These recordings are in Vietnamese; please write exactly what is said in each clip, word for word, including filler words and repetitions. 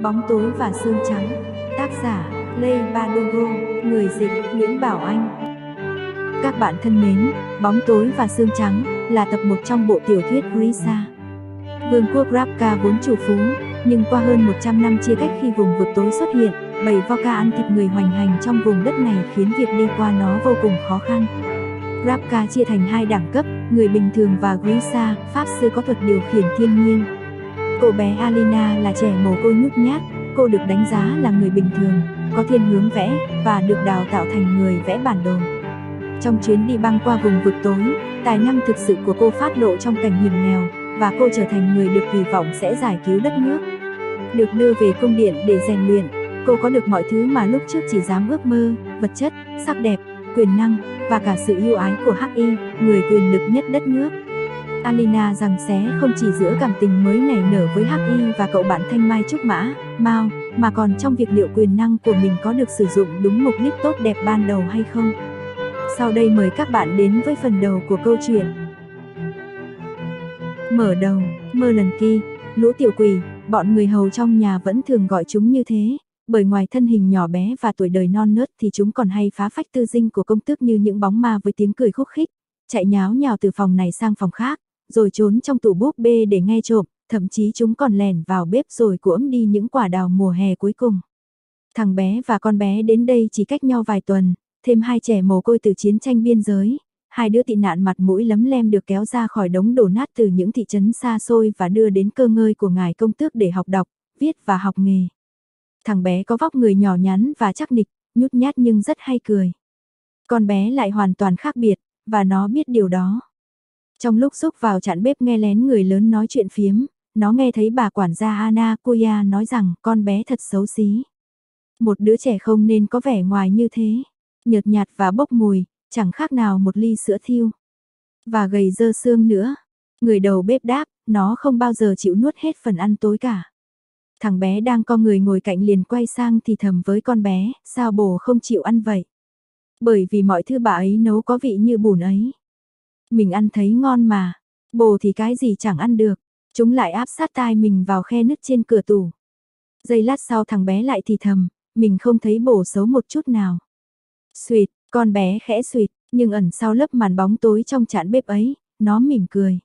Bóng tối và xương trắng. Tác giả: Lê Bardugo. Người dịch: Nguyễn Bảo Anh. Các bạn thân mến, Bóng tối và xương trắng là tập một trong bộ tiểu thuyết Grisha. Vương quốc Ravka vốn trù phú, nhưng qua hơn một trăm năm chia cách khi vùng vực tối xuất hiện, bầy Vorka ăn thịt người hoành hành trong vùng đất này khiến việc đi qua nó vô cùng khó khăn. Ravka chia thành hai đẳng cấp, người bình thường và Grisha, pháp sư có thuật điều khiển thiên nhiên. Cô bé Alina là trẻ mồ côi nhút nhát, cô được đánh giá là người bình thường, có thiên hướng vẽ, và được đào tạo thành người vẽ bản đồ. Trong chuyến đi băng qua vùng vực tối, tài năng thực sự của cô phát lộ trong cảnh hiểm nghèo, và cô trở thành người được kỳ vọng sẽ giải cứu đất nước. Được đưa về cung điện để rèn luyện, cô có được mọi thứ mà lúc trước chỉ dám ước mơ: vật chất, sắc đẹp, quyền năng, và cả sự yêu ái của Hắc Y, người quyền lực nhất đất nước. Alina giằng xé không chỉ giữa cảm tình mới nảy nở với Hắc Y và cậu bạn thanh mai trúc mã, Mao, mà còn trong việc liệu quyền năng của mình có được sử dụng đúng mục đích tốt đẹp ban đầu hay không. Sau đây mời các bạn đến với phần đầu của câu chuyện. Mở đầu, Merlanki, lũ tiểu quỷ, bọn người hầu trong nhà vẫn thường gọi chúng như thế, bởi ngoài thân hình nhỏ bé và tuổi đời non nớt thì chúng còn hay phá phách tư dinh của công tước như những bóng ma với tiếng cười khúc khích, chạy nháo nhào từ phòng này sang phòng khác, rồi trốn trong tủ búp bê để nghe trộm, thậm chí chúng còn lẻn vào bếp rồi cuỗm đi những quả đào mùa hè cuối cùng. Thằng bé và con bé đến đây chỉ cách nhau vài tuần, thêm hai trẻ mồ côi từ chiến tranh biên giới, hai đứa tị nạn mặt mũi lấm lem được kéo ra khỏi đống đổ nát từ những thị trấn xa xôi và đưa đến cơ ngơi của ngài công tước để học đọc, viết và học nghề. Thằng bé có vóc người nhỏ nhắn và chắc nịch, nhút nhát nhưng rất hay cười. Con bé lại hoàn toàn khác biệt, và nó biết điều đó. Trong lúc xúc vào chạn bếp nghe lén người lớn nói chuyện phiếm, nó nghe thấy bà quản gia Anna Kuya nói rằng con bé thật xấu xí. Một đứa trẻ không nên có vẻ ngoài như thế, nhợt nhạt và bốc mùi, chẳng khác nào một ly sữa thiêu. Và gầy dơ xương nữa. Người đầu bếp đáp, nó không bao giờ chịu nuốt hết phần ăn tối cả. Thằng bé đang co người ngồi cạnh liền quay sang thì thầm với con bé, sao bồ không chịu ăn vậy? Bởi vì mọi thứ bà ấy nấu có vị như bùn ấy. Mình ăn thấy ngon mà, bồ thì cái gì chẳng ăn được. Chúng lại áp sát tai mình vào khe nứt trên cửa tủ. Giây lát sau thằng bé lại thì thầm, mình không thấy bồ xấu một chút nào. Xuyệt, con bé khẽ xuyệt, nhưng ẩn sau lớp màn bóng tối trong chạn bếp ấy, nó mỉm cười.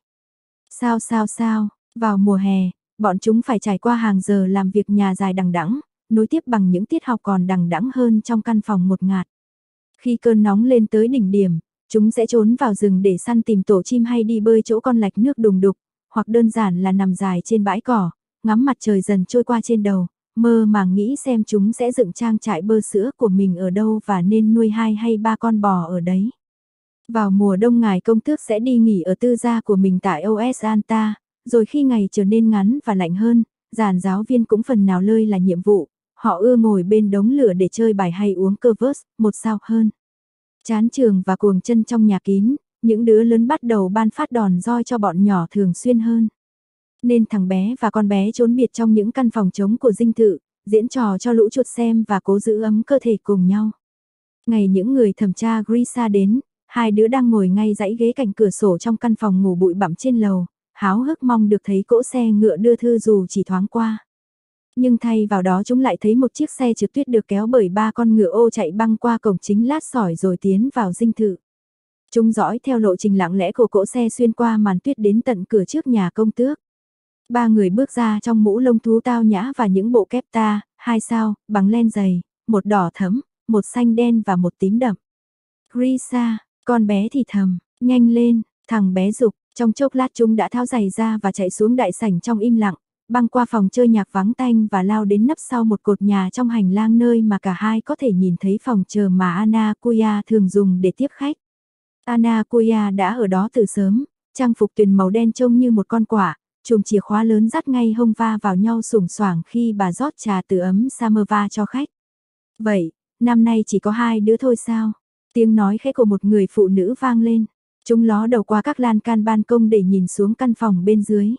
Sao sao sao, vào mùa hè, bọn chúng phải trải qua hàng giờ làm việc nhà dài đằng đẵng, nối tiếp bằng những tiết học còn đằng đẵng hơn trong căn phòng ngột ngạt. Khi cơn nóng lên tới đỉnh điểm, chúng sẽ trốn vào rừng để săn tìm tổ chim hay đi bơi chỗ con lạch nước đùng đục, hoặc đơn giản là nằm dài trên bãi cỏ, ngắm mặt trời dần trôi qua trên đầu, mơ màng nghĩ xem chúng sẽ dựng trang trại bơ sữa của mình ở đâu và nên nuôi hai hay ba con bò ở đấy. Vào mùa đông ngài công tước sẽ đi nghỉ ở tư gia của mình tại Oesanta, rồi khi ngày trở nên ngắn và lạnh hơn, dàn giáo viên cũng phần nào lơi là nhiệm vụ, họ ưa ngồi bên đống lửa để chơi bài hay uống covers, một sao hơn. Chán trường và cuồng chân trong nhà kín, những đứa lớn bắt đầu ban phát đòn roi cho bọn nhỏ thường xuyên hơn. Nên thằng bé và con bé trốn biệt trong những căn phòng trống của dinh thự, diễn trò cho lũ chuột xem và cố giữ ấm cơ thể cùng nhau. Ngày những người thẩm tra Grisha đến, hai đứa đang ngồi ngay dãy ghế cạnh cửa sổ trong căn phòng ngủ bụi bặm trên lầu, háo hức mong được thấy cỗ xe ngựa đưa thư dù chỉ thoáng qua. Nhưng thay vào đó chúng lại thấy một chiếc xe trượt tuyết được kéo bởi ba con ngựa ô chạy băng qua cổng chính lát sỏi rồi tiến vào dinh thự. Chúng dõi theo lộ trình lặng lẽ của cỗ xe xuyên qua màn tuyết đến tận cửa trước nhà công tước. Ba người bước ra trong mũ lông thú tao nhã và những bộ kép ta, hai sao, bằng len dày, một đỏ thẫm, một xanh đen và một tím đậm. Grisha, con bé thì thầm, nhanh lên, thằng bé giục, trong chốc lát chúng đã tháo giày ra và chạy xuống đại sảnh trong im lặng, băng qua phòng chơi nhạc vắng tanh và lao đến nấp sau một cột nhà trong hành lang nơi mà cả hai có thể nhìn thấy phòng chờ mà Anna Kuya thường dùng để tiếp khách. Anna Kuya đã ở đó từ sớm, trang phục tuyền màu đen trông như một con quạ, chùm chìa khóa lớn dắt ngay hông va vào nhau sủng soảng khi bà rót trà từ ấm samovar cho khách. Vậy, năm nay chỉ có hai đứa thôi sao? Tiếng nói khẽ của một người phụ nữ vang lên. Chúng ló đầu qua các lan can ban công để nhìn xuống căn phòng bên dưới.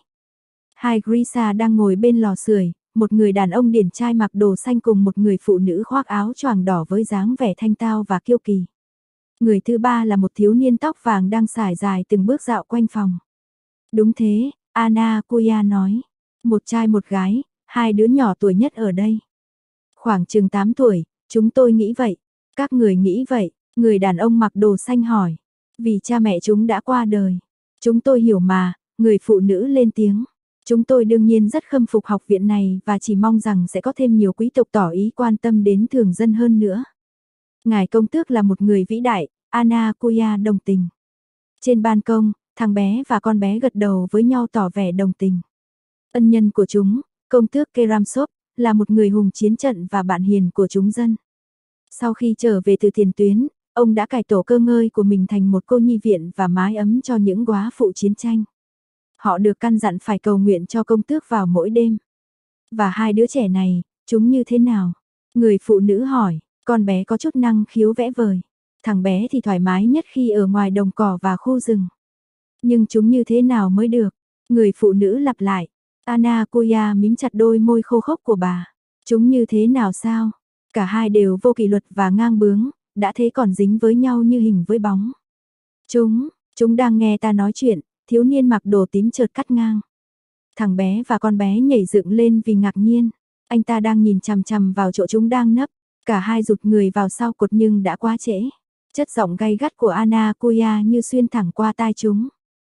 Hai Grisha đang ngồi bên lò sưởi, một người đàn ông điển trai mặc đồ xanh cùng một người phụ nữ khoác áo choàng đỏ với dáng vẻ thanh tao và kiêu kỳ. Người thứ ba là một thiếu niên tóc vàng đang sải dài từng bước dạo quanh phòng. Đúng thế, Anna Kuya nói. Một trai một gái, Hai đứa nhỏ tuổi nhất ở đây. Khoảng chừng tám tuổi, chúng tôi nghĩ vậy. Các người nghĩ vậy, người đàn ông mặc đồ xanh hỏi. Vì cha mẹ chúng đã qua đời. Chúng tôi hiểu mà, người phụ nữ lên tiếng. Chúng tôi đương nhiên rất khâm phục học viện này và chỉ mong rằng sẽ có thêm nhiều quý tộc tỏ ý quan tâm đến thường dân hơn nữa. Ngài công tước là một người vĩ đại, Anna Kuya đồng tình. Trên ban công, thằng bé và con bé gật đầu với nhau tỏ vẻ đồng tình. Ân nhân của chúng, công tước Keramsop, là một người hùng chiến trận và bạn hiền của chúng dân. Sau khi trở về từ tiền tuyến, ông đã cải tổ cơ ngơi của mình thành một cô nhi viện và mái ấm cho những góa phụ chiến tranh. Họ được căn dặn phải cầu nguyện cho công tước vào mỗi đêm. Và hai đứa trẻ này, chúng như thế nào? Người phụ nữ hỏi, con bé có chút năng khiếu vẽ vời. Thằng bé thì thoải mái nhất khi ở ngoài đồng cỏ và khu rừng. Nhưng chúng như thế nào mới được? Người phụ nữ lặp lại. Anna Kuya mím chặt đôi môi khô khốc của bà. Chúng như thế nào sao? Cả hai đều vô kỷ luật và ngang bướng, đã thế còn dính với nhau như hình với bóng. Chúng, chúng đang nghe ta nói chuyện, thiếu niên mặc đồ tím chợt cắt ngang. Thằng bé và con bé nhảy dựng lên vì ngạc nhiên. Anh ta đang nhìn chằm chằm vào chỗ chúng đang nấp. Cả hai rụt người vào sau cột nhưng đã quá trễ. Chất giọng gay gắt của Anna Kuya như xuyên thẳng qua tai chúng.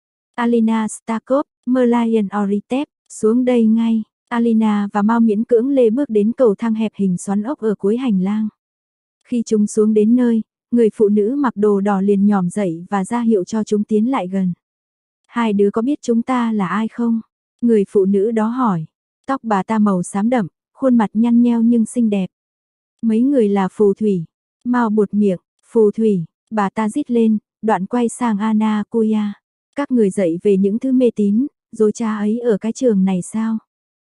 Alina Stakov, Merlion Oritep, xuống đây ngay. Alina và Mao miễn cưỡng lê bước đến cầu thang hẹp hình xoắn ốc ở cuối hành lang. Khi chúng xuống đến nơi, người phụ nữ mặc đồ đỏ liền nhòm dậy và ra hiệu cho chúng tiến lại gần. Hai đứa có biết chúng ta là ai không? Người phụ nữ đó hỏi. Tóc bà ta màu xám đậm, khuôn mặt nhăn nheo nhưng xinh đẹp. Mấy người là phù thủy. Mao buột miệng, phù thủy, bà ta rít lên, đoạn quay sang Anna Kuya. Các người dạy về những thứ mê tín, rồi cha ấy ở cái trường này sao?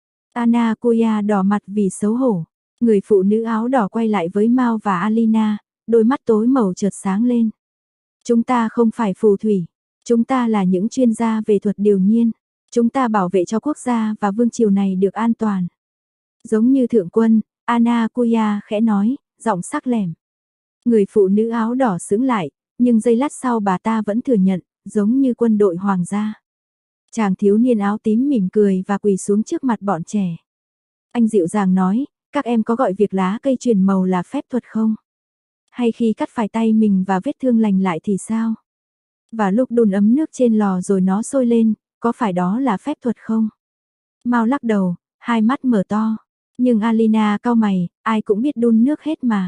Anna Kuya đỏ mặt vì xấu hổ. Người phụ nữ áo đỏ quay lại với Mao và Alina, đôi mắt tối màu chợt sáng lên. Chúng ta không phải phù thủy. Chúng ta là những chuyên gia về thuật điều nhiên. Chúng ta bảo vệ cho quốc gia và vương triều này được an toàn. Giống như thượng quân, Anna Kuya khẽ nói, giọng sắc lẻm. Người phụ nữ áo đỏ sững lại, nhưng giây lát sau bà ta vẫn thừa nhận, giống như quân đội hoàng gia. Chàng thiếu niên áo tím mỉm cười và quỳ xuống trước mặt bọn trẻ. Anh dịu dàng nói, các em có gọi việc lá cây chuyển màu là phép thuật không? Hay khi cắt phải tay mình và vết thương lành lại thì sao? Và lúc đun ấm nước trên lò rồi nó sôi lên, có phải đó là phép thuật không? Mao lắc đầu, hai mắt mở to. Nhưng Alina cau mày, ai cũng biết đun nước hết mà.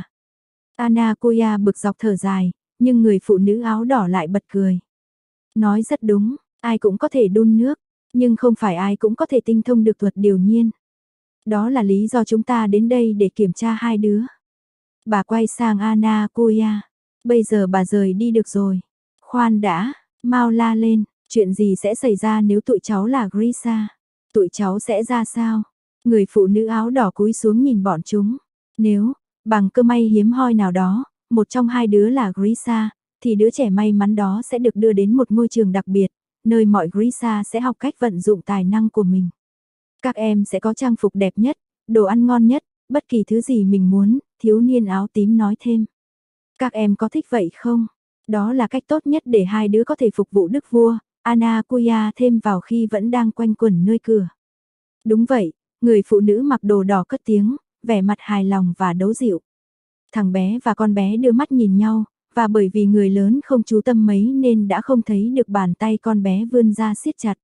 Anna Kuya bực dọc thở dài, nhưng người phụ nữ áo đỏ lại bật cười. Nói rất đúng, ai cũng có thể đun nước, nhưng không phải ai cũng có thể tinh thông được thuật điều nhiên. Đó là lý do chúng ta đến đây để kiểm tra hai đứa. Bà quay sang Anna Kuya. Bây giờ bà rời đi được rồi. Khoan đã, Mao la lên, chuyện gì sẽ xảy ra nếu tụi cháu là Grisa? Tụi cháu sẽ ra sao? Người phụ nữ áo đỏ cúi xuống nhìn bọn chúng. Nếu, bằng cơ may hiếm hoi nào đó, một trong hai đứa là Grisa, thì đứa trẻ may mắn đó sẽ được đưa đến một ngôi trường đặc biệt, nơi mọi Grisa sẽ học cách vận dụng tài năng của mình. Các em sẽ có trang phục đẹp nhất, đồ ăn ngon nhất, bất kỳ thứ gì mình muốn, thiếu niên áo tím nói thêm. Các em có thích vậy không? Đó là cách tốt nhất để hai đứa có thể phục vụ đức vua, Anna Kuya thêm vào khi vẫn đang quanh quẩn nơi cửa. Đúng vậy, người phụ nữ mặc đồ đỏ cất tiếng, vẻ mặt hài lòng và đấu dịu. Thằng bé và con bé đưa mắt nhìn nhau, và bởi vì người lớn không chú tâm mấy nên đã không thấy được bàn tay con bé vươn ra siết chặt.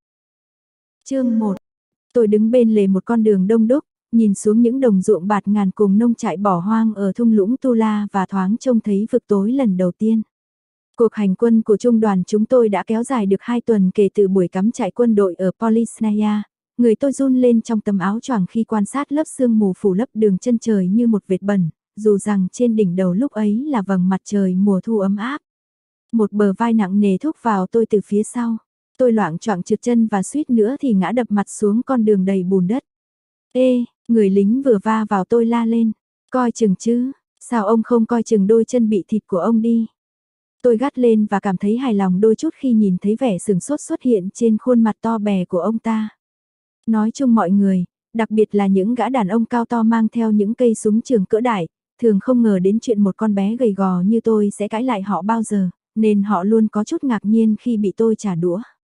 Chương một. Tôi đứng bên lề một con đường đông đúc, nhìn xuống những đồng ruộng bạt ngàn cùng nông trại bỏ hoang ở thung lũng Tula và thoáng trông thấy vực tối lần đầu tiên. Cuộc hành quân của trung đoàn chúng tôi đã kéo dài được hai tuần kể từ buổi cắm trại quân đội ở Polysnaya. Người tôi run lên trong tấm áo choàng khi quan sát lớp sương mù phủ lấp đường chân trời như một vệt bẩn, dù rằng trên đỉnh đầu lúc ấy là vầng mặt trời mùa thu ấm áp. Một bờ vai nặng nề thúc vào tôi từ phía sau. Tôi loạng choạng trượt chân và suýt nữa thì ngã đập mặt xuống con đường đầy bùn đất. Ê, người lính vừa va vào tôi la lên. Coi chừng chứ, sao ông không coi chừng đôi chân bị thịt của ông đi. Tôi gắt lên và cảm thấy hài lòng đôi chút khi nhìn thấy vẻ sửng sốt xuất hiện trên khuôn mặt to bè của ông ta. Nói chung mọi người, đặc biệt là những gã đàn ông cao to mang theo những cây súng trường cỡ đại, thường không ngờ đến chuyện một con bé gầy gò như tôi sẽ cãi lại họ bao giờ, nên họ luôn có chút ngạc nhiên khi bị tôi trả đũa.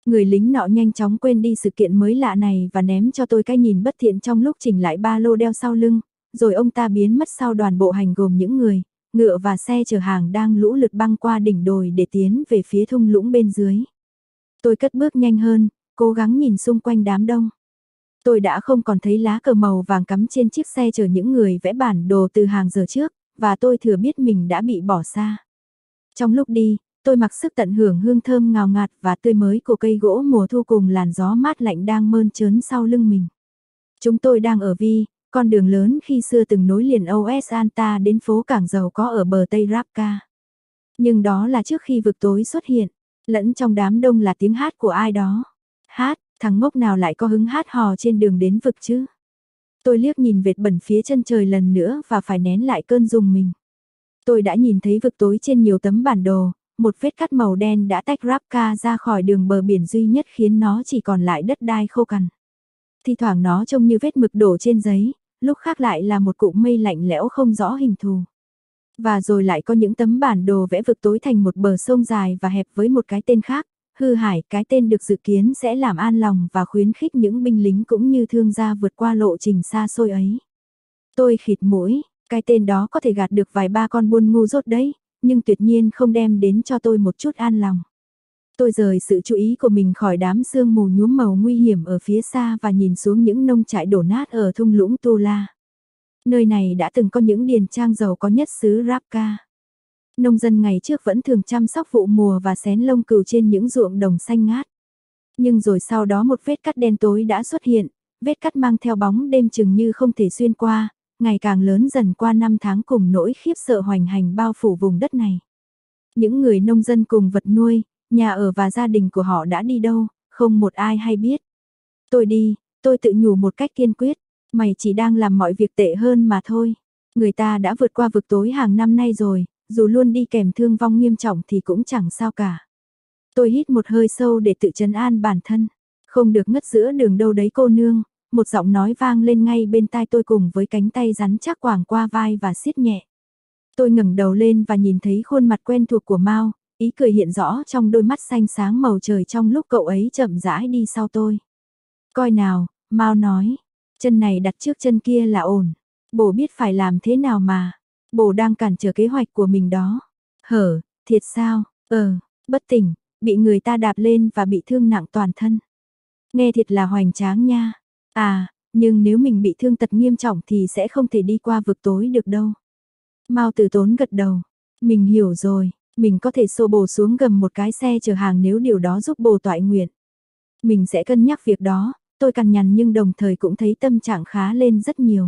Người lính nọ nhanh chóng quên đi sự kiện mới lạ này và ném cho tôi cái nhìn bất thiện trong lúc chỉnh lại ba lô đeo sau lưng, rồi ông ta biến mất sau đoàn bộ hành gồm những người, ngựa và xe chở hàng đang lũ lượt băng qua đỉnh đồi để tiến về phía thung lũng bên dưới. Tôi cất bước nhanh hơn, cố gắng nhìn xung quanh đám đông. Tôi đã không còn thấy lá cờ màu vàng cắm trên chiếc xe chở những người vẽ bản đồ từ hàng giờ trước, và tôi thừa biết mình đã bị bỏ xa. Trong lúc đi, tôi mặc sức tận hưởng hương thơm ngào ngạt và tươi mới của cây gỗ mùa thu cùng làn gió mát lạnh đang mơn trớn sau lưng mình. Chúng tôi đang ở Vi, con đường lớn khi xưa từng nối liền ô ét Anta đến phố cảng giàu có ở bờ Tây Rapka. Nhưng đó là trước khi vực tối xuất hiện, lẫn trong đám đông là tiếng hát của ai đó. Hát, thằng ngốc nào lại có hứng hát hò trên đường đến vực chứ? Tôi liếc nhìn vệt bẩn phía chân trời lần nữa và phải nén lại cơn rùng mình. Tôi đã nhìn thấy vực tối trên nhiều tấm bản đồ, một vết cắt màu đen đã tách Rapka ra khỏi đường bờ biển duy nhất khiến nó chỉ còn lại đất đai khô cằn. Thi thoảng nó trông như vết mực đổ trên giấy, lúc khác lại là một cụm mây lạnh lẽo không rõ hình thù. Và rồi lại có những tấm bản đồ vẽ vực tối thành một bờ sông dài và hẹp với một cái tên khác, Hư Hải, cái tên được dự kiến sẽ làm an lòng và khuyến khích những binh lính cũng như thương gia vượt qua lộ trình xa xôi ấy. Tôi khịt mũi, cái tên đó có thể gạt được vài ba con buôn ngu dốt đấy, nhưng tuyệt nhiên không đem đến cho tôi một chút an lòng. Tôi rời sự chú ý của mình khỏi đám sương mù nhuốm màu nguy hiểm ở phía xa và nhìn xuống những nông trại đổ nát ở thung lũng Tula. Nơi này đã từng có những điền trang giàu có nhất xứ Rapka. Nông dân ngày trước vẫn thường chăm sóc vụ mùa và xén lông cừu trên những ruộng đồng xanh ngát. Nhưng rồi sau đó một vết cắt đen tối đã xuất hiện, vết cắt mang theo bóng đêm chừng như không thể xuyên qua, ngày càng lớn dần qua năm tháng cùng nỗi khiếp sợ hoành hành bao phủ vùng đất này. Những người nông dân cùng vật nuôi, nhà ở và gia đình của họ đã đi đâu, không một ai hay biết. Tôi đi, tôi tự nhủ một cách kiên quyết, mày chỉ đang làm mọi việc tệ hơn mà thôi. Người ta đã vượt qua vực tối hàng năm nay rồi, dù luôn đi kèm thương vong nghiêm trọng thì cũng chẳng sao cả. Tôi hít một hơi sâu để tự trấn an bản thân. Không được ngất giữa đường đâu đấy cô nương, một giọng nói vang lên ngay bên tai tôi cùng với cánh tay rắn chắc quàng qua vai và siết nhẹ. Tôi ngẩng đầu lên và nhìn thấy khuôn mặt quen thuộc của Mao, ý cười hiện rõ trong đôi mắt xanh sáng màu trời trong lúc cậu ấy chậm rãi đi sau tôi. Coi nào, Mao nói, chân này đặt trước chân kia là ổn. Bố biết phải làm thế nào mà. Bố đang cản trở kế hoạch của mình đó. Hở, thiệt sao? Ờ, bất tỉnh, bị người ta đạp lên và bị thương nặng toàn thân. Nghe thiệt là hoành tráng nha. À, nhưng nếu mình bị thương tật nghiêm trọng thì sẽ không thể đi qua vực tối được đâu. Mao Tử Tốn gật đầu. Mình hiểu rồi, mình có thể xô bồ xuống gầm một cái xe chở hàng nếu điều đó giúp bồ toại nguyện. Mình sẽ cân nhắc việc đó, tôi cằn nhằn nhưng đồng thời cũng thấy tâm trạng khá lên rất nhiều.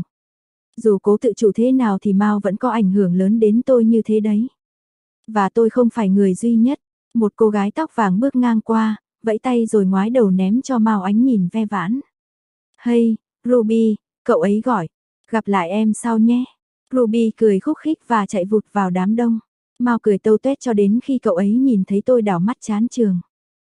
Dù cố tự chủ thế nào thì Mao vẫn có ảnh hưởng lớn đến tôi như thế đấy. Và tôi không phải người duy nhất. Một cô gái tóc vàng bước ngang qua, vẫy tay rồi ngoái đầu ném cho Mao ánh nhìn ve vãn. Hey, Ruby, cậu ấy gọi. Gặp lại em sau nhé. Ruby cười khúc khích và chạy vụt vào đám đông. Mao cười tâu tuét cho đến khi cậu ấy nhìn thấy tôi đảo mắt chán trường.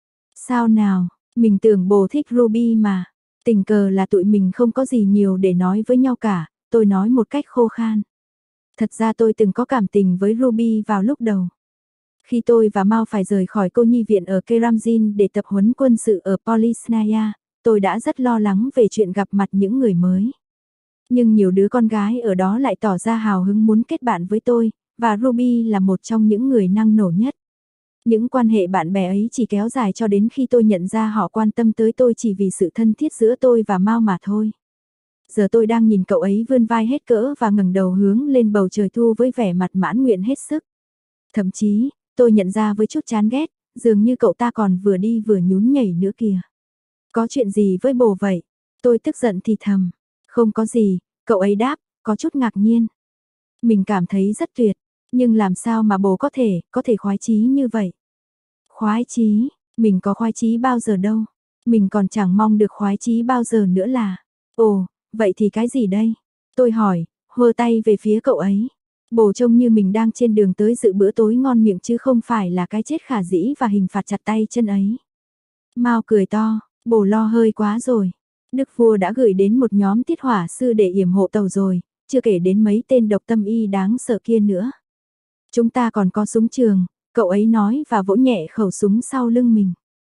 Sao nào, mình tưởng bồ thích Ruby mà. Tình cờ là tụi mình không có gì nhiều để nói với nhau cả, tôi nói một cách khô khan. Thật ra tôi từng có cảm tình với Ruby vào lúc đầu. Khi tôi và Mao phải rời khỏi cô nhi viện ở Keramzin để tập huấn quân sự ở Polysnaya, tôi đã rất lo lắng về chuyện gặp mặt những người mới. Nhưng nhiều đứa con gái ở đó lại tỏ ra hào hứng muốn kết bạn với tôi, và Ruby là một trong những người năng nổ nhất. Những quan hệ bạn bè ấy chỉ kéo dài cho đến khi tôi nhận ra họ quan tâm tới tôi chỉ vì sự thân thiết giữa tôi và Mao mà thôi. Giờ tôi đang nhìn cậu ấy vươn vai hết cỡ và ngẩng đầu hướng lên bầu trời thu với vẻ mặt mãn nguyện hết sức. Thậm chí, tôi nhận ra với chút chán ghét, dường như cậu ta còn vừa đi vừa nhún nhảy nữa kìa. Có chuyện gì với bồ vậy? Tôi tức giận thì thầm. Không có gì, cậu ấy đáp, có chút ngạc nhiên. Mình cảm thấy rất tuyệt, nhưng làm sao mà bồ có thể, có thể khoái chí như vậy? Khoái chí, mình có khoái chí bao giờ đâu. Mình còn chẳng mong được khoái chí bao giờ nữa là. Ồ, vậy thì cái gì đây? Tôi hỏi, hơ tay về phía cậu ấy. Bồ trông như mình đang trên đường tới dự bữa tối ngon miệng chứ không phải là cái chết khả dĩ và hình phạt chặt tay chân ấy. Mao cười to, bồ lo hơi quá rồi. Đức vua đã gửi đến một nhóm tiết hỏa sư để yểm hộ tàu rồi, chưa kể đến mấy tên độc tâm y đáng sợ kia nữa. Chúng ta còn có súng trường, cậu ấy nói và vỗ nhẹ khẩu súng sau lưng mình.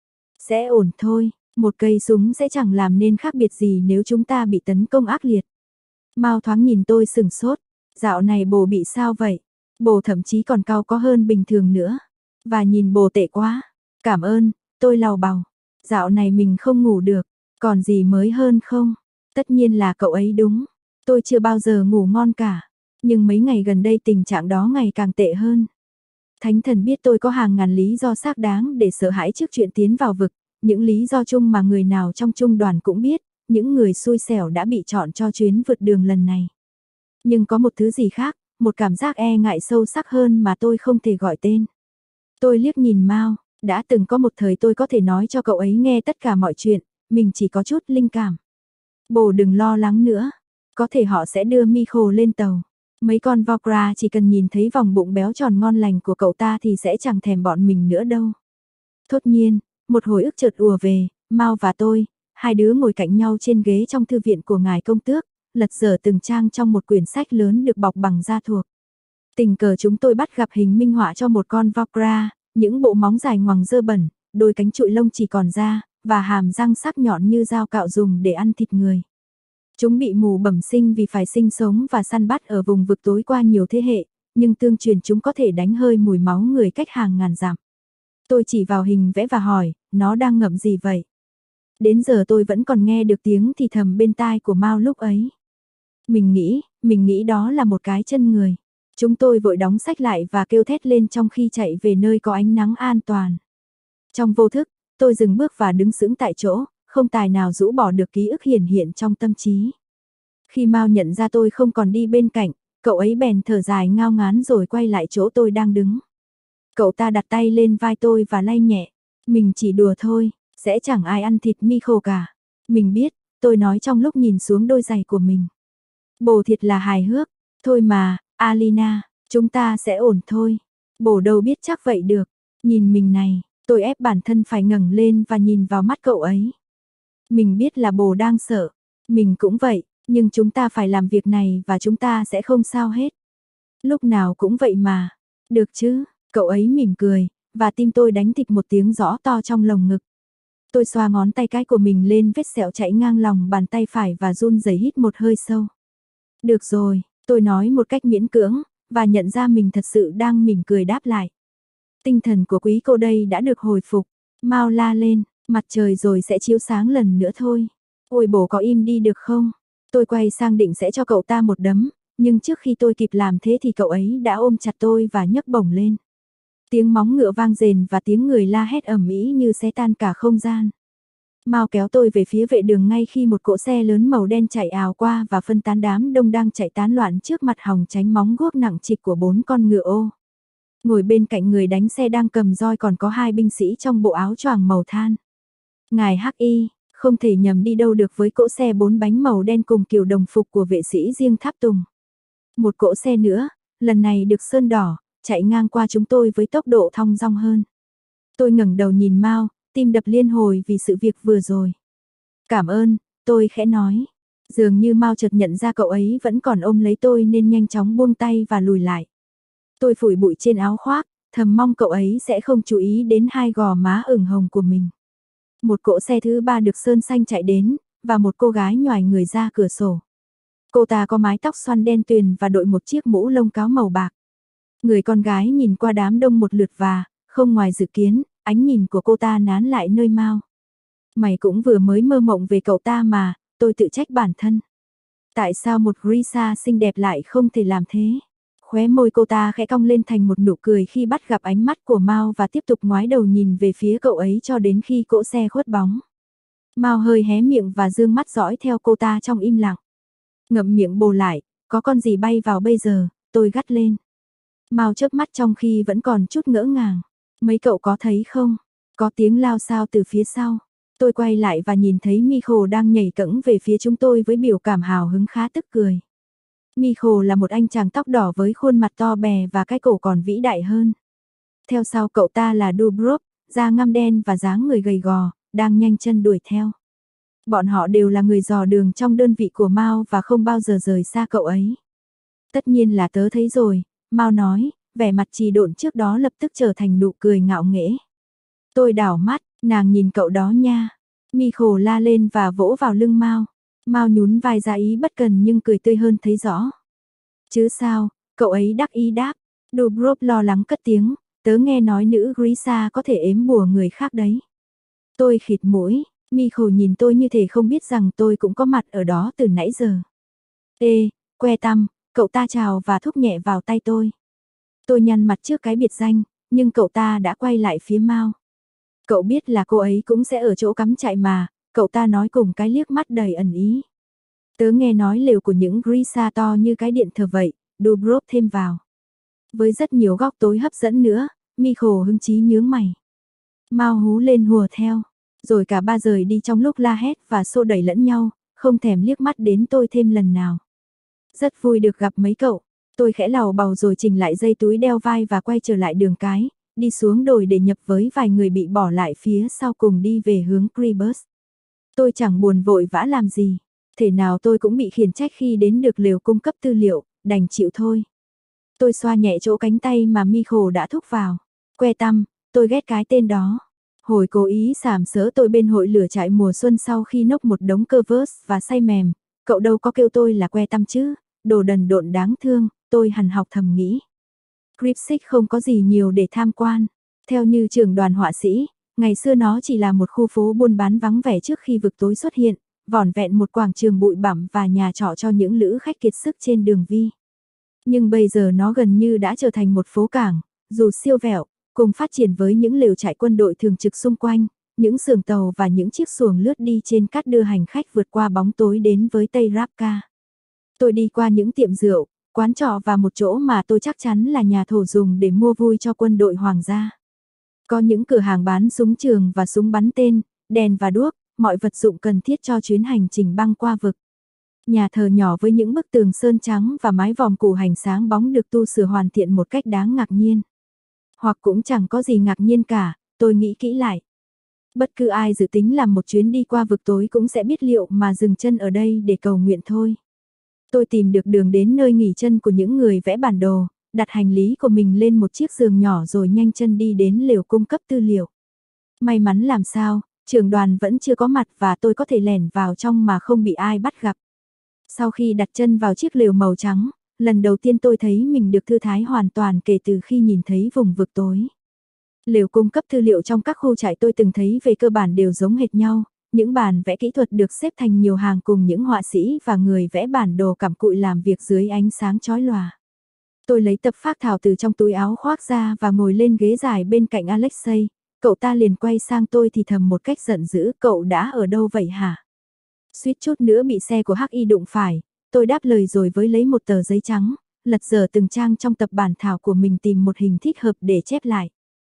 Sẽ ổn thôi, một cây súng sẽ chẳng làm nên khác biệt gì nếu chúng ta bị tấn công ác liệt. Mao thoáng nhìn tôi sừng sốt, dạo này bồ bị sao vậy? Bồ thậm chí còn cao có hơn bình thường nữa. Và nhìn bồ tệ quá. Cảm ơn, tôi lào bào. Dạo này mình không ngủ được, còn gì mới hơn không? Tất nhiên là cậu ấy đúng. Tôi chưa bao giờ ngủ ngon cả. Nhưng mấy ngày gần đây tình trạng đó ngày càng tệ hơn. Thánh thần biết tôi có hàng ngàn lý do xác đáng để sợ hãi trước chuyện tiến vào vực. Những lý do chung mà người nào trong trung đoàn cũng biết. Những người xui xẻo đã bị chọn cho chuyến vượt đường lần này. Nhưng có một thứ gì khác, một cảm giác e ngại sâu sắc hơn mà tôi không thể gọi tên. Tôi liếc nhìn Mao, đã từng có một thời tôi có thể nói cho cậu ấy nghe tất cả mọi chuyện, mình chỉ có chút linh cảm. Bồ đừng lo lắng nữa, có thể họ sẽ đưa Miko lên tàu. Mấy con Vokra chỉ cần nhìn thấy vòng bụng béo tròn ngon lành của cậu ta thì sẽ chẳng thèm bọn mình nữa đâu. Thốt nhiên, một hồi ức chợt ùa về, Mao và tôi, hai đứa ngồi cạnh nhau trên ghế trong thư viện của ngài công tước, lật dở từng trang trong một quyển sách lớn được bọc bằng da thuộc. Tình cờ chúng tôi bắt gặp hình minh họa cho một con Vokra, những bộ móng dài ngoằng dơ bẩn, đôi cánh trụi lông chỉ còn da, và hàm răng sắc nhọn như dao cạo dùng để ăn thịt người. Chúng bị mù bẩm sinh vì phải sinh sống và săn bắt ở vùng vực tối qua nhiều thế hệ, nhưng tương truyền chúng có thể đánh hơi mùi máu người cách hàng ngàn dặm. Tôi chỉ vào hình vẽ và hỏi, nó đang ngậm gì vậy? Đến giờ tôi vẫn còn nghe được tiếng thì thầm bên tai của Mao lúc ấy. Mình nghĩ, mình nghĩ đó là một cái chân người. Chúng tôi vội đóng sách lại và kêu thét lên trong khi chạy về nơi có ánh nắng an toàn. Trong vô thức, tôi dừng bước và đứng sững tại chỗ, không tài nào rũ bỏ được ký ức hiển hiện trong tâm trí. Khi Mao nhận ra tôi không còn đi bên cạnh, cậu ấy bèn thở dài ngao ngán rồi quay lại chỗ tôi đang đứng. Cậu ta đặt tay lên vai tôi và lay nhẹ. Mình chỉ đùa thôi, sẽ chẳng ai ăn thịt Miko cả. Mình biết, tôi nói trong lúc nhìn xuống đôi giày của mình. Bồ thiệt là hài hước. Thôi mà, Alina, chúng ta sẽ ổn thôi. Bồ đâu biết chắc vậy được. Nhìn mình này, tôi ép bản thân phải ngẩng lên và nhìn vào mắt cậu ấy. Mình biết là bồ đang sợ. Mình cũng vậy, nhưng chúng ta phải làm việc này và chúng ta sẽ không sao hết. Lúc nào cũng vậy mà. Được chứ, cậu ấy mỉm cười, và tim tôi đánh thịch một tiếng rõ to trong lồng ngực. Tôi xoa ngón tay cái của mình lên vết sẹo chảy ngang lòng bàn tay phải và run rẩy hít một hơi sâu. Được rồi, tôi nói một cách miễn cưỡng, và nhận ra mình thật sự đang mỉm cười đáp lại. Tinh thần của quý cô đây đã được hồi phục. Mao la lên, mặt trời rồi sẽ chiếu sáng lần nữa thôi. Ôi bồ có im đi được không? Tôi quay sang định sẽ cho cậu ta một đấm, nhưng trước khi tôi kịp làm thế thì cậu ấy đã ôm chặt tôi và nhấc bổng lên. Tiếng móng ngựa vang rền và tiếng người la hét ầm ĩ như xé tan cả không gian. Mao kéo tôi về phía vệ đường ngay khi một cỗ xe lớn màu đen chạy ào qua và phân tán đám đông đang chạy tán loạn trước mặt hòng tránh móng guốc nặng trịch của bốn con ngựa ô. Ngồi bên cạnh người đánh xe đang cầm roi còn có hai binh sĩ trong bộ áo choàng màu than. Ngài Hắc Y, không thể nhầm đi đâu được với cỗ xe bốn bánh màu đen cùng kiểu đồng phục của vệ sĩ riêng tháp tùng. Một cỗ xe nữa, lần này được sơn đỏ, chạy ngang qua chúng tôi với tốc độ thong dong hơn. Tôi ngẩng đầu nhìn Mao, tim đập liên hồi vì sự việc vừa rồi. Cảm ơn, tôi khẽ nói. Dường như Mao chợt nhận ra cậu ấy vẫn còn ôm lấy tôi nên nhanh chóng buông tay và lùi lại. Tôi phủi bụi trên áo khoác, thầm mong cậu ấy sẽ không chú ý đến hai gò má ửng hồng của mình. Một cỗ xe thứ ba được sơn xanh chạy đến, và một cô gái nhoài người ra cửa sổ. Cô ta có mái tóc xoăn đen tuyền và đội một chiếc mũ lông cáo màu bạc. Người con gái nhìn qua đám đông một lượt và, không ngoài dự kiến, ánh nhìn của cô ta nán lại nơi Mao. Mày cũng vừa mới mơ mộng về cậu ta mà, tôi tự trách bản thân. Tại sao một Grisa xinh đẹp lại không thể làm thế? Khóe môi cô ta khẽ cong lên thành một nụ cười khi bắt gặp ánh mắt của Mao và tiếp tục ngoái đầu nhìn về phía cậu ấy cho đến khi cỗ xe khuất bóng. Mao hơi hé miệng và dương mắt dõi theo cô ta trong im lặng. Ngậm miệng bồ lại, có con gì bay vào bây giờ, tôi gắt lên. Mao chớp mắt trong khi vẫn còn chút ngỡ ngàng. Mấy cậu có thấy không? Có tiếng lao xao từ phía sau. Tôi quay lại và nhìn thấy Miko đang nhảy cẫng về phía chúng tôi với biểu cảm hào hứng khá tức cười. Miko là một anh chàng tóc đỏ với khuôn mặt to bè và cái cổ còn vĩ đại hơn. Theo sau cậu ta là Dubrov, da ngăm đen và dáng người gầy gò, đang nhanh chân đuổi theo. Bọn họ đều là người dò đường trong đơn vị của Mao và không bao giờ rời xa cậu ấy. Tất nhiên là tớ thấy rồi, Mao nói, vẻ mặt trì độn trước đó lập tức trở thành nụ cười ngạo nghễ. Tôi đảo mắt, Nàng nhìn cậu đó nha. Michael la lên và vỗ vào lưng Mao. Mao nhún vai ra ý bất cần nhưng cười tươi hơn thấy rõ. Chứ sao, cậu ấy đắc ý đáp. Dubrov lo lắng cất tiếng, tớ nghe nói nữ Grisa có thể ếm bùa người khác đấy. Tôi khịt mũi, Michael nhìn tôi như thể không biết rằng tôi cũng có mặt ở đó từ nãy giờ. Ê, que tăm, cậu ta chào và thúc nhẹ vào tay tôi. Tôi nhăn mặt trước cái biệt danh, nhưng cậu ta đã quay lại phía Mao. Cậu biết là cô ấy cũng sẽ ở chỗ cắm trại mà, cậu ta nói cùng cái liếc mắt đầy ẩn ý. Tớ nghe nói lều của những Grisa to như cái điện thờ vậy, Dubrov thêm vào. Với rất nhiều góc tối hấp dẫn nữa, Michael hứng chí nhướng mày. Mao hú lên hùa theo, rồi cả ba rời đi trong lúc la hét và xô đẩy lẫn nhau, không thèm liếc mắt đến tôi thêm lần nào. Rất vui được gặp mấy cậu, tôi khẽ lầu bầu rồi chỉnh lại dây túi đeo vai và quay trở lại đường cái, đi xuống đồi để nhập với vài người bị bỏ lại phía sau cùng đi về hướng Kribus. Tôi chẳng buồn vội vã làm gì, thể nào tôi cũng bị khiển trách khi đến được lều cung cấp tư liệu, đành chịu thôi. Tôi xoa nhẹ chỗ cánh tay mà Michael đã thúc vào. Que tăm, tôi ghét cái tên đó. Hồi cố ý sàm sỡ tôi bên hội lửa trại mùa xuân sau khi nốc một đống cơ vớt và say mềm, cậu đâu có kêu tôi là que tăm chứ, đồ đần độn đáng thương, tôi hằn học thầm nghĩ. Gripsic không có gì nhiều để tham quan. Theo như trưởng đoàn họa sĩ, ngày xưa nó chỉ là một khu phố buôn bán vắng vẻ trước khi vực tối xuất hiện, vỏn vẹn một quảng trường bụi bặm và nhà trọ cho những lữ khách kiệt sức trên đường Vi. Nhưng bây giờ nó gần như đã trở thành một phố cảng, dù siêu vẹo, cùng phát triển với những lều trại quân đội thường trực xung quanh, những xuồng tàu và những chiếc xuồng lướt đi trên cát đưa hành khách vượt qua bóng tối đến với Tây Rapka. Tôi đi qua những tiệm rượu, quán trọ và một chỗ mà tôi chắc chắn là nhà thổ dùng để mua vui cho quân đội hoàng gia. Có những cửa hàng bán súng trường và súng bắn tên, đèn và đuốc, mọi vật dụng cần thiết cho chuyến hành trình băng qua vực. Nhà thờ nhỏ với những bức tường sơn trắng và mái vòm củ hành sáng bóng được tu sửa hoàn thiện một cách đáng ngạc nhiên. Hoặc cũng chẳng có gì ngạc nhiên cả, tôi nghĩ kỹ lại. Bất cứ ai dự tính làm một chuyến đi qua vực tối cũng sẽ biết liệu mà dừng chân ở đây để cầu nguyện thôi. Tôi tìm được đường đến nơi nghỉ chân của những người vẽ bản đồ, đặt hành lý của mình lên một chiếc giường nhỏ rồi nhanh chân đi đến lều cung cấp tư liệu. May mắn làm sao, trưởng đoàn vẫn chưa có mặt và tôi có thể lẻn vào trong mà không bị ai bắt gặp. Sau khi đặt chân vào chiếc lều màu trắng, lần đầu tiên tôi thấy mình được thư thái hoàn toàn kể từ khi nhìn thấy vùng vực tối. Lều cung cấp tư liệu trong các khu trại tôi từng thấy về cơ bản đều giống hệt nhau, những bản vẽ kỹ thuật được xếp thành nhiều hàng cùng những họa sĩ và người vẽ bản đồ cặm cụi làm việc dưới ánh sáng chói lòa. Tôi lấy tập phác thảo từ trong túi áo khoác ra và ngồi lên ghế dài bên cạnh Alexei, cậu ta liền quay sang tôi thì thầm một cách giận dữ, cậu đã ở đâu vậy hả? Suýt chút nữa bị xe của Hắc Y đụng phải, tôi đáp lời rồi với lấy một tờ giấy trắng, lật dở từng trang trong tập bản thảo của mình tìm một hình thích hợp để chép lại.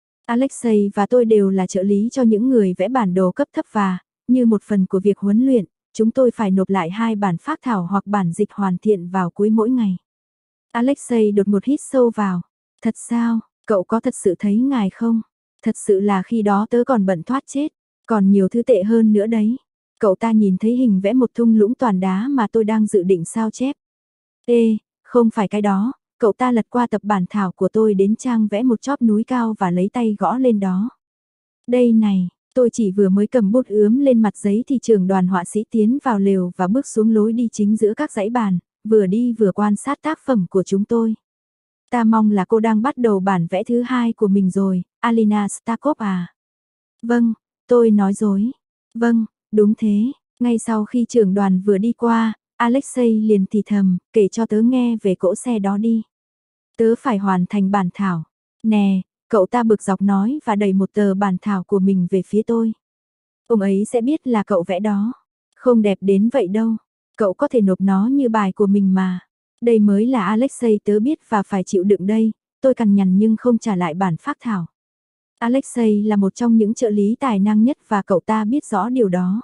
Alexei và tôi đều là trợ lý cho những người vẽ bản đồ cấp thấp và, như một phần của việc huấn luyện, chúng tôi phải nộp lại hai bản phác thảo hoặc bản dịch hoàn thiện vào cuối mỗi ngày. Alexei đột ngột hít sâu vào. Thật sao, cậu có thật sự thấy ngài không? Thật sự là khi đó tớ còn bận thoát chết, còn nhiều thứ tệ hơn nữa đấy. Cậu ta nhìn thấy hình vẽ một thung lũng toàn đá mà tôi đang dự định sao chép. Ê, không phải cái đó, cậu ta lật qua tập bản thảo của tôi đến trang vẽ một chóp núi cao và lấy tay gõ lên đó. Đây này, tôi chỉ vừa mới cầm bút ướm lên mặt giấy thì trưởng đoàn họa sĩ tiến vào lều và bước xuống lối đi chính giữa các dãy bàn, vừa đi vừa quan sát tác phẩm của chúng tôi. Ta mong là cô đang bắt đầu bản vẽ thứ hai của mình rồi, Alina Stakov à? Vâng, tôi nói dối. Vâng, đúng thế, ngay sau khi trưởng đoàn vừa đi qua, Alexei liền thì thầm, kể cho tớ nghe về cỗ xe đó đi. Tớ phải hoàn thành bản thảo. Nè, cậu ta bực dọc nói và đẩy một tờ bản thảo của mình về phía tôi. Ông ấy sẽ biết là cậu vẽ đó. Không đẹp đến vậy đâu. Cậu có thể nộp nó như bài của mình mà. Đây mới là Alexei tớ biết và phải chịu đựng đây. Tôi cằn nhằn nhưng không trả lại bản phác thảo. Alexei là một trong những trợ lý tài năng nhất và cậu ta biết rõ điều đó.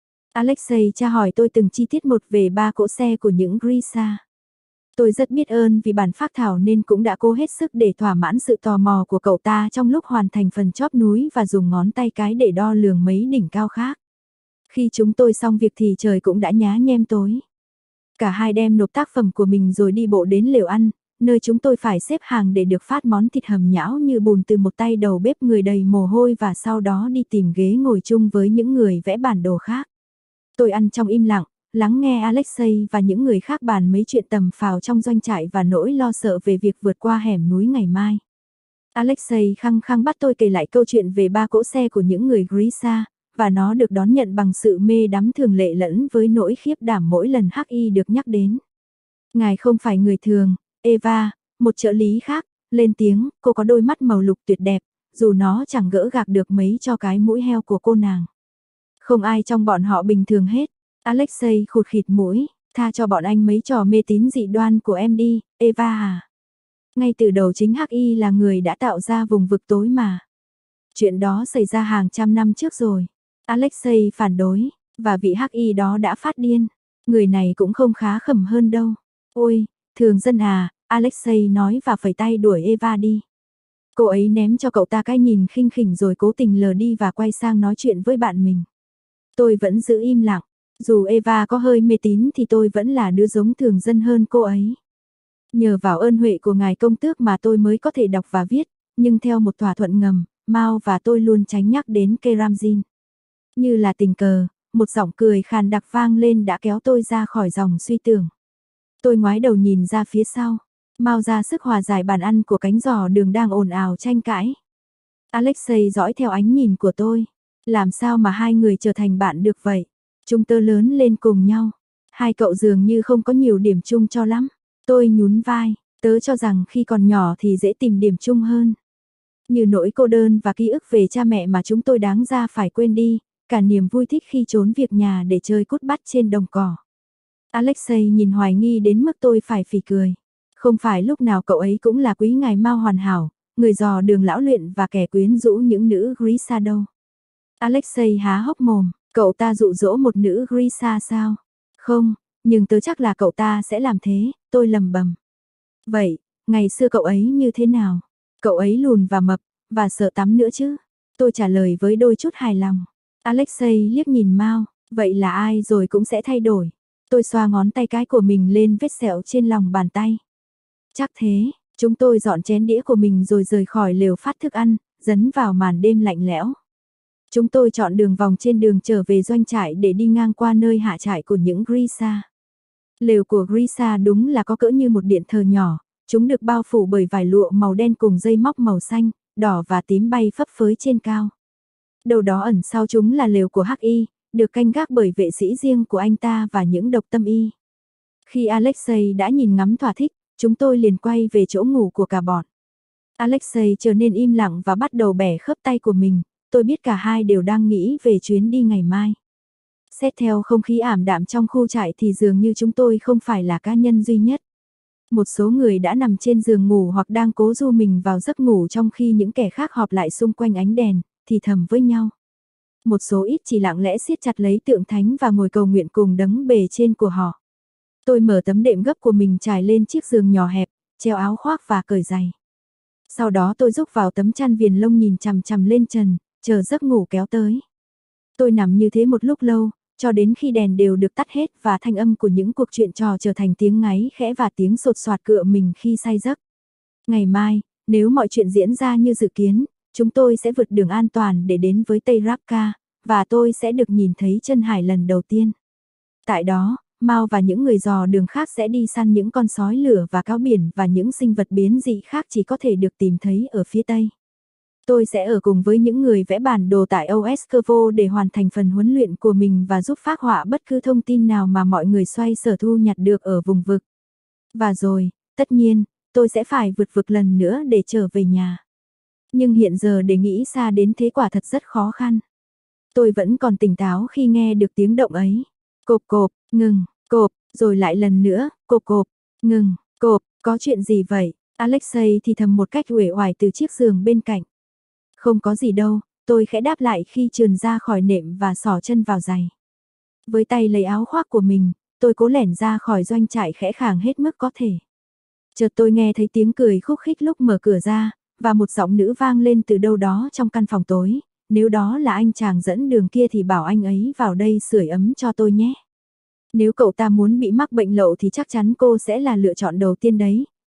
Alexei tra hỏi tôi từng chi tiết một về ba cỗ xe của những Grisa. Tôi rất biết ơn vì bản phác thảo nên cũng đã cố hết sức để thỏa mãn sự tò mò của cậu ta trong lúc hoàn thành phần chóp núi và dùng ngón tay cái để đo lường mấy đỉnh cao khác. Khi chúng tôi xong việc thì trời cũng đã nhá nhem tối. Cả hai đem nộp tác phẩm của mình rồi đi bộ đến lều ăn, nơi chúng tôi phải xếp hàng để được phát món thịt hầm nhão như bùn từ một tay đầu bếp người đầy mồ hôi và sau đó đi tìm ghế ngồi chung với những người vẽ bản đồ khác. Tôi ăn trong im lặng, lắng nghe Alexei và những người khác bàn mấy chuyện tầm phào trong doanh trại và nỗi lo sợ về việc vượt qua hẻm núi ngày mai. Alexei khăng khăng bắt tôi kể lại câu chuyện về ba cỗ xe của những người Grisha, và nó được đón nhận bằng sự mê đắm thường lệ lẫn với nỗi khiếp đảm mỗi lần hắc y được nhắc đến. Ngài không phải người thường, Eva, một trợ lý khác, lên tiếng, cô có đôi mắt màu lục tuyệt đẹp, dù nó chẳng gỡ gạc được mấy cho cái mũi heo của cô nàng. Không ai trong bọn họ bình thường hết. Alexei khụt khịt mũi, tha cho bọn anh mấy trò mê tín dị đoan của em đi, Eva à. Ngay từ đầu chính hắc y là người đã tạo ra vùng vực tối mà. Chuyện đó xảy ra hàng trăm năm trước rồi. Alexei phản đối, và vị hắc y đó đã phát điên. Người này cũng không khá khẩm hơn đâu. Ôi, thường dân à, Alexei nói và phẩy tay đuổi Eva đi. Cô ấy ném cho cậu ta cái nhìn khinh khỉnh rồi cố tình lờ đi và quay sang nói chuyện với bạn mình. Tôi vẫn giữ im lặng, dù Eva có hơi mê tín thì tôi vẫn là đứa giống thường dân hơn cô ấy. Nhờ vào ơn huệ của ngài công tước mà tôi mới có thể đọc và viết, nhưng theo một thỏa thuận ngầm, Mao và tôi luôn tránh nhắc đến Keramzin. Như là tình cờ, một giọng cười khàn đặc vang lên đã kéo tôi ra khỏi dòng suy tưởng. Tôi ngoái đầu nhìn ra phía sau, Mao ra sức hòa giải bàn ăn của cánh giò đường đang ồn ào tranh cãi. Alexei dõi theo ánh nhìn của tôi, làm sao mà hai người trở thành bạn được vậy? Chúng tớ lớn lên cùng nhau, hai cậu dường như không có nhiều điểm chung cho lắm. Tôi nhún vai, tớ cho rằng khi còn nhỏ thì dễ tìm điểm chung hơn. Như nỗi cô đơn và ký ức về cha mẹ mà chúng tôi đáng ra phải quên đi, cả niềm vui thích khi trốn việc nhà để chơi cút bắt trên đồng cỏ. Alexei nhìn hoài nghi đến mức tôi phải phì cười. Không phải lúc nào cậu ấy cũng là quý ngài Mao hoàn hảo, người dò đường lão luyện và kẻ quyến rũ những nữ Grisha đâu. Alexei há hốc mồm, cậu ta dụ dỗ một nữ Grisha sao? Không, nhưng tớ chắc là cậu ta sẽ làm thế, tôi lầm bầm. Vậy, ngày xưa cậu ấy như thế nào? Cậu ấy lùn và mập, và sợ tắm nữa chứ? Tôi trả lời với đôi chút hài lòng. Alexei liếc nhìn Mao, vậy là ai rồi cũng sẽ thay đổi. Tôi xoa ngón tay cái của mình lên vết sẹo trên lòng bàn tay. Chắc thế, chúng tôi dọn chén đĩa của mình rồi rời khỏi lều phát thức ăn, dấn vào màn đêm lạnh lẽo. Chúng tôi chọn đường vòng trên đường trở về doanh trại để đi ngang qua nơi hạ trại của những Grisha. Lều của Grisha đúng là có cỡ như một điện thờ nhỏ, chúng được bao phủ bởi vải lụa màu đen cùng dây móc màu xanh, đỏ và tím bay phấp phới trên cao. Đầu đó ẩn sau chúng là lều của Hắc Y, được canh gác bởi vệ sĩ riêng của anh ta và những độc tâm y. Khi Alexei đã nhìn ngắm thỏa thích, chúng tôi liền quay về chỗ ngủ của cả bọn. Alexei trở nên im lặng và bắt đầu bẻ khớp tay của mình, tôi biết cả hai đều đang nghĩ về chuyến đi ngày mai. Xét theo không khí ảm đạm trong khu trại thì dường như chúng tôi không phải là cá nhân duy nhất. Một số người đã nằm trên giường ngủ hoặc đang cố du mình vào giấc ngủ trong khi những kẻ khác họp lại xung quanh ánh đèn, thì thầm với nhau. Một số ít chỉ lặng lẽ siết chặt lấy tượng thánh và ngồi cầu nguyện cùng đấng bề trên của họ. Tôi mở tấm đệm gấp của mình trải lên chiếc giường nhỏ hẹp, treo áo khoác và cởi giày. Sau đó tôi rúc vào tấm chăn viền lông nhìn chằm chằm lên trần, chờ giấc ngủ kéo tới. Tôi nằm như thế một lúc lâu, cho đến khi đèn đều được tắt hết và thanh âm của những cuộc chuyện trò trở thành tiếng ngáy khẽ và tiếng sột soạt cựa mình khi say giấc. Ngày mai, nếu mọi chuyện diễn ra như dự kiến, chúng tôi sẽ vượt đường an toàn để đến với Tây Rapka, và tôi sẽ được nhìn thấy chân hải lần đầu tiên. Tại đó, Mao và những người dò đường khác sẽ đi săn những con sói lửa và cáo biển và những sinh vật biến dị khác chỉ có thể được tìm thấy ở phía Tây. Tôi sẽ ở cùng với những người vẽ bản đồ tại Oeskervo để hoàn thành phần huấn luyện của mình và giúp phác họa bất cứ thông tin nào mà mọi người xoay sở thu nhặt được ở vùng vực. Và rồi, tất nhiên, tôi sẽ phải vượt vực lần nữa để trở về nhà. Nhưng hiện giờ để nghĩ xa đến thế quả thật rất khó khăn. Tôi vẫn còn tỉnh táo khi nghe được tiếng động ấy. Cộp cộp, ngừng, cộp, rồi lại lần nữa, cộp cộp, ngừng, cộp, có chuyện gì vậy? Alexei thì thầm một cách uể oải từ chiếc giường bên cạnh. Không có gì đâu, tôi khẽ đáp lại khi trườn ra khỏi nệm và xỏ chân vào giày. Với tay lấy áo khoác của mình, tôi cố lẻn ra khỏi doanh trại khẽ khàng hết mức có thể. Chợt tôi nghe thấy tiếng cười khúc khích lúc mở cửa ra, và một giọng nữ vang lên từ đâu đó trong căn phòng tối. Nếu đó là anh chàng dẫn đường kia thì bảo anh ấy vào đây sưởi ấm cho tôi nhé. Nếu cậu ta muốn bị mắc bệnh lậu thì chắc chắn cô sẽ là lựa chọn đầu tiên đấy,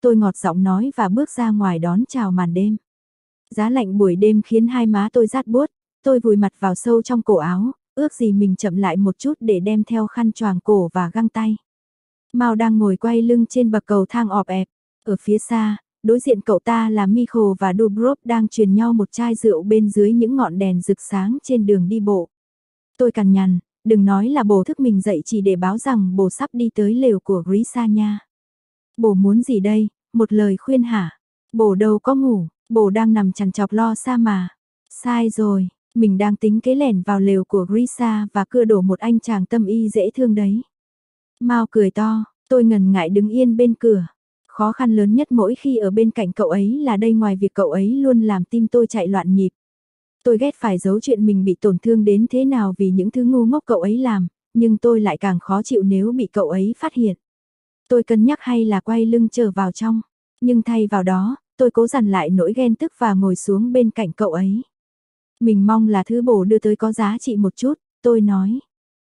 tôi ngọt giọng nói và bước ra ngoài đón chào màn đêm. Giá lạnh buổi đêm khiến hai má tôi rát buốt, tôi vùi mặt vào sâu trong cổ áo, ước gì mình chậm lại một chút để đem theo khăn choàng cổ và găng tay. Mao đang ngồi quay lưng trên bậc cầu thang ọp ẹp, ở phía xa, đối diện cậu ta là Michael và Dubrov đang truyền nhau một chai rượu bên dưới những ngọn đèn rực sáng trên đường đi bộ. Tôi cằn nhằn, đừng nói là bồ thức mình dậy chỉ để báo rằng bồ sắp đi tới lều của Grisa nha. Bồ muốn gì đây, một lời khuyên hả? Bồ đâu có ngủ, bồ đang nằm chằn chọc lo xa mà. Sai rồi, mình đang tính kế lẻn vào lều của Grisa và cưa đổ một anh chàng tâm y dễ thương đấy. Mao cười to, tôi ngần ngại đứng yên bên cửa. Khó khăn lớn nhất mỗi khi ở bên cạnh cậu ấy là đây, ngoài việc cậu ấy luôn làm tim tôi chạy loạn nhịp. Tôi ghét phải giấu chuyện mình bị tổn thương đến thế nào vì những thứ ngu ngốc cậu ấy làm, nhưng tôi lại càng khó chịu nếu bị cậu ấy phát hiện. Tôi cân nhắc hay là quay lưng trở vào trong, nhưng thay vào đó, tôi cố dằn lại nỗi ghen tức và ngồi xuống bên cạnh cậu ấy. Mình mong là thứ bồ đưa tới có giá trị một chút, tôi nói.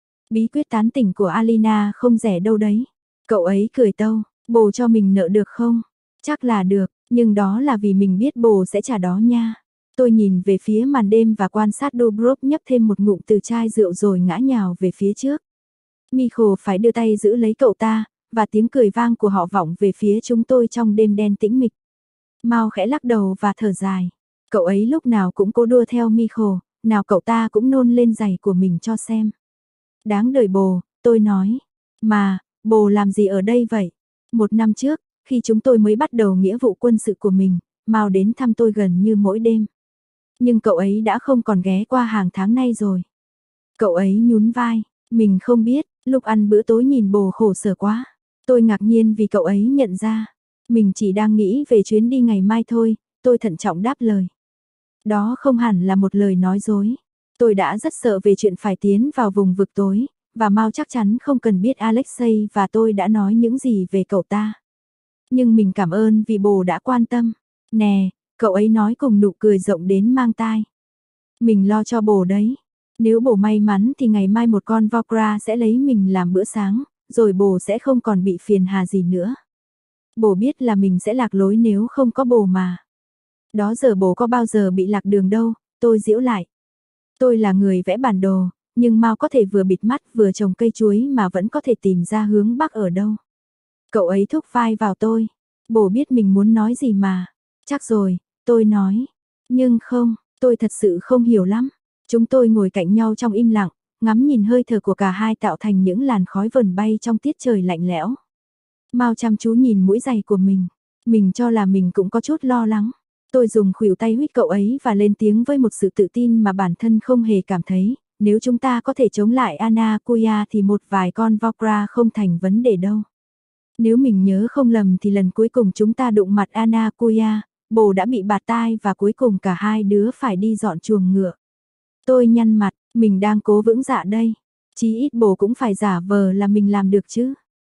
Bí quyết tán tỉnh của Alina không rẻ đâu đấy. Cậu ấy cười tâu, bồ cho mình nợ được không? Chắc là được, nhưng đó là vì mình biết bồ sẽ trả đó nha. Tôi nhìn về phía màn đêm và quan sát Dubrov nhấp thêm một ngụm từ chai rượu rồi ngã nhào về phía trước. Michael phải đưa tay giữ lấy cậu ta, và tiếng cười vang của họ vọng về phía chúng tôi trong đêm đen tĩnh mịch. Mao khẽ lắc đầu và thở dài. Cậu ấy lúc nào cũng cố đua theo Michael, nào cậu ta cũng nôn lên giày của mình cho xem. Đáng đời bồ, tôi nói. Mà, bồ làm gì ở đây vậy? Một năm trước, khi chúng tôi mới bắt đầu nghĩa vụ quân sự của mình, Mao đến thăm tôi gần như mỗi đêm. Nhưng cậu ấy đã không còn ghé qua hàng tháng nay rồi. Cậu ấy nhún vai, mình không biết, lúc ăn bữa tối nhìn bồ khổ sở quá. Tôi ngạc nhiên vì cậu ấy nhận ra. Mình chỉ đang nghĩ về chuyến đi ngày mai thôi, tôi thận trọng đáp lời. Đó không hẳn là một lời nói dối. Tôi đã rất sợ về chuyện phải tiến vào vùng vực tối, và Mao chắc chắn không cần biết Alexei và tôi đã nói những gì về cậu ta. Nhưng mình cảm ơn vì bồ đã quan tâm. Nè, cậu ấy nói cùng nụ cười rộng đến mang tai. Mình lo cho bồ đấy. Nếu bồ may mắn thì ngày mai một con Vokra sẽ lấy mình làm bữa sáng, rồi bồ sẽ không còn bị phiền hà gì nữa. Bồ biết là mình sẽ lạc lối nếu không có bồ mà. Đó giờ bồ có bao giờ bị lạc đường đâu, tôi giễu lại. Tôi là người vẽ bản đồ, nhưng Mao có thể vừa bịt mắt vừa trồng cây chuối mà vẫn có thể tìm ra hướng bắc ở đâu. Cậu ấy thúc vai vào tôi. Bồ biết mình muốn nói gì mà. Chắc rồi, tôi nói. Nhưng không, tôi thật sự không hiểu lắm. Chúng tôi ngồi cạnh nhau trong im lặng, ngắm nhìn hơi thở của cả hai tạo thành những làn khói vờn bay trong tiết trời lạnh lẽo. Mao chăm chú nhìn mũi giày của mình. Mình cho là mình cũng có chút lo lắng. Tôi dùng khuỷu tay huýt cậu ấy và lên tiếng với một sự tự tin mà bản thân không hề cảm thấy. Nếu chúng ta có thể chống lại Anakuya thì một vài con Vokra không thành vấn đề đâu. Nếu mình nhớ không lầm thì lần cuối cùng chúng ta đụng mặt Anakuya, bồ đã bị bạt tai và cuối cùng cả hai đứa phải đi dọn chuồng ngựa. Tôi nhăn mặt, mình đang cố vững dạ đây. Chí ít bồ cũng phải giả vờ là mình làm được chứ.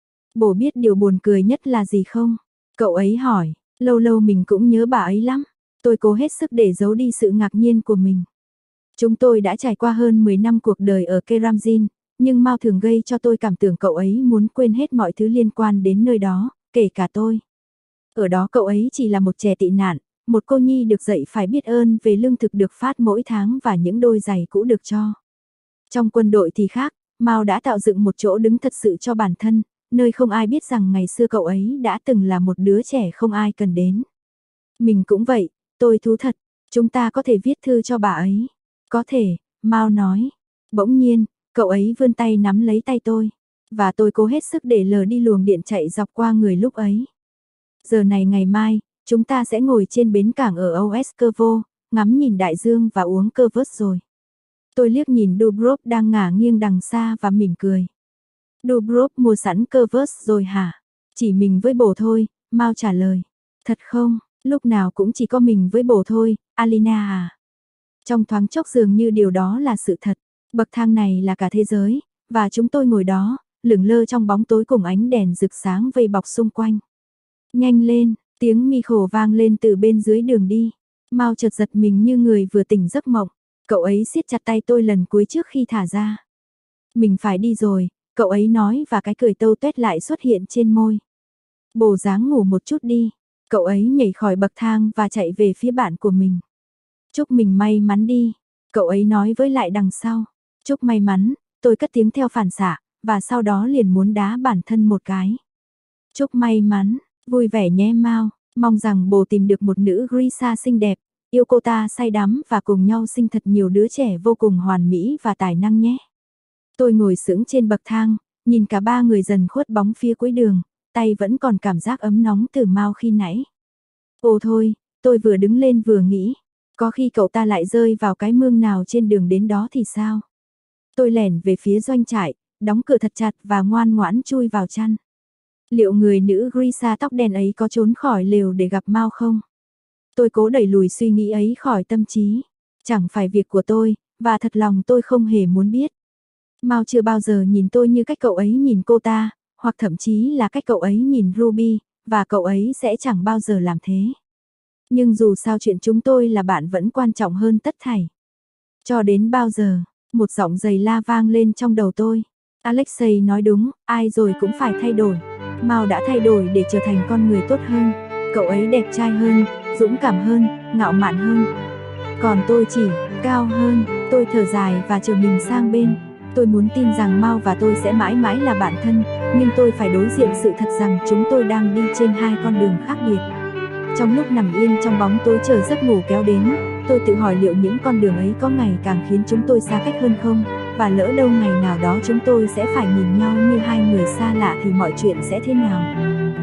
Bồ biết điều buồn cười nhất là gì không? Cậu ấy hỏi, lâu lâu mình cũng nhớ bà ấy lắm. Tôi cố hết sức để giấu đi sự ngạc nhiên của mình. Chúng tôi đã trải qua hơn mười năm cuộc đời ở Keramzin, nhưng Mao thường gây cho tôi cảm tưởng cậu ấy muốn quên hết mọi thứ liên quan đến nơi đó, kể cả tôi. Ở đó cậu ấy chỉ là một trẻ tị nạn, một cô nhi được dạy phải biết ơn về lương thực được phát mỗi tháng và những đôi giày cũ được cho. Trong quân đội thì khác, Mao đã tạo dựng một chỗ đứng thật sự cho bản thân, nơi không ai biết rằng ngày xưa cậu ấy đã từng là một đứa trẻ không ai cần đến. Mình cũng vậy, tôi thú thật, chúng ta có thể viết thư cho bà ấy. Có thể, Mao nói. Bỗng nhiên, cậu ấy vươn tay nắm lấy tay tôi, và tôi cố hết sức để lờ đi luồng điện chạy dọc qua người lúc ấy. Giờ này ngày mai, chúng ta sẽ ngồi trên bến cảng ở Oeskervo, ngắm nhìn đại dương và uống cơ vớt rồi. Tôi liếc nhìn Dubrov đang ngả nghiêng đằng xa và mỉm cười. Dubrov mua sẵn cơ vớt rồi hả? Chỉ mình với bồ thôi, Mao trả lời. Thật không, lúc nào cũng chỉ có mình với bồ thôi, Alina à. Trong thoáng chốc dường như điều đó là sự thật. Bậc thang này là cả thế giới, và chúng tôi ngồi đó, lững lơ trong bóng tối cùng ánh đèn rực sáng vây bọc xung quanh. Nhanh lên, tiếng Michael vang lên từ bên dưới đường đi. Mao chợt giật mình như người vừa tỉnh giấc mộng. Cậu ấy siết chặt tay tôi lần cuối trước khi thả ra. Mình phải đi rồi, cậu ấy nói và cái cười tâu tuét lại xuất hiện trên môi. Bộ dáng ngủ một chút đi. Cậu ấy nhảy khỏi bậc thang và chạy về phía bạn của mình. Chúc mình may mắn đi. Cậu ấy nói với lại đằng sau. Chúc may mắn, tôi cất tiếng theo phản xạ, và sau đó liền muốn đá bản thân một cái. Chúc may mắn, vui vẻ nhé Mao, mong rằng bồ tìm được một nữ Grisha xinh đẹp, yêu cô ta say đắm và cùng nhau sinh thật nhiều đứa trẻ vô cùng hoàn mỹ và tài năng nhé. Tôi ngồi sững trên bậc thang, nhìn cả ba người dần khuất bóng phía cuối đường, tay vẫn còn cảm giác ấm nóng từ Mao khi nãy. Ồ thôi, tôi vừa đứng lên vừa nghĩ, có khi cậu ta lại rơi vào cái mương nào trên đường đến đó thì sao? Tôi lẻn về phía doanh trại, đóng cửa thật chặt và ngoan ngoãn chui vào chăn. Liệu người nữ Grisha tóc đen ấy có trốn khỏi lều để gặp Mao không? Tôi cố đẩy lùi suy nghĩ ấy khỏi tâm trí. Chẳng phải việc của tôi, và thật lòng tôi không hề muốn biết. Mao chưa bao giờ nhìn tôi như cách cậu ấy nhìn cô ta, hoặc thậm chí là cách cậu ấy nhìn Ruby, và cậu ấy sẽ chẳng bao giờ làm thế. Nhưng dù sao chuyện chúng tôi là bạn vẫn quan trọng hơn tất thảy. Cho đến bao giờ, một giọng giày la vang lên trong đầu tôi. Alexei nói đúng, ai rồi cũng phải thay đổi. Mao đã thay đổi để trở thành con người tốt hơn. Cậu ấy đẹp trai hơn, dũng cảm hơn, ngạo mạn hơn. Còn tôi chỉ, cao hơn. Tôi thở dài và trở mình sang bên. Tôi muốn tin rằng Mao và tôi sẽ mãi mãi là bạn thân, nhưng tôi phải đối diện sự thật rằng chúng tôi đang đi trên hai con đường khác biệt. Trong lúc nằm yên trong bóng tối chờ giấc ngủ kéo đến, tôi tự hỏi liệu những con đường ấy có ngày càng khiến chúng tôi xa cách hơn không, và lỡ đâu ngày nào đó chúng tôi sẽ phải nhìn nhau như hai người xa lạ thì mọi chuyện sẽ thế nào.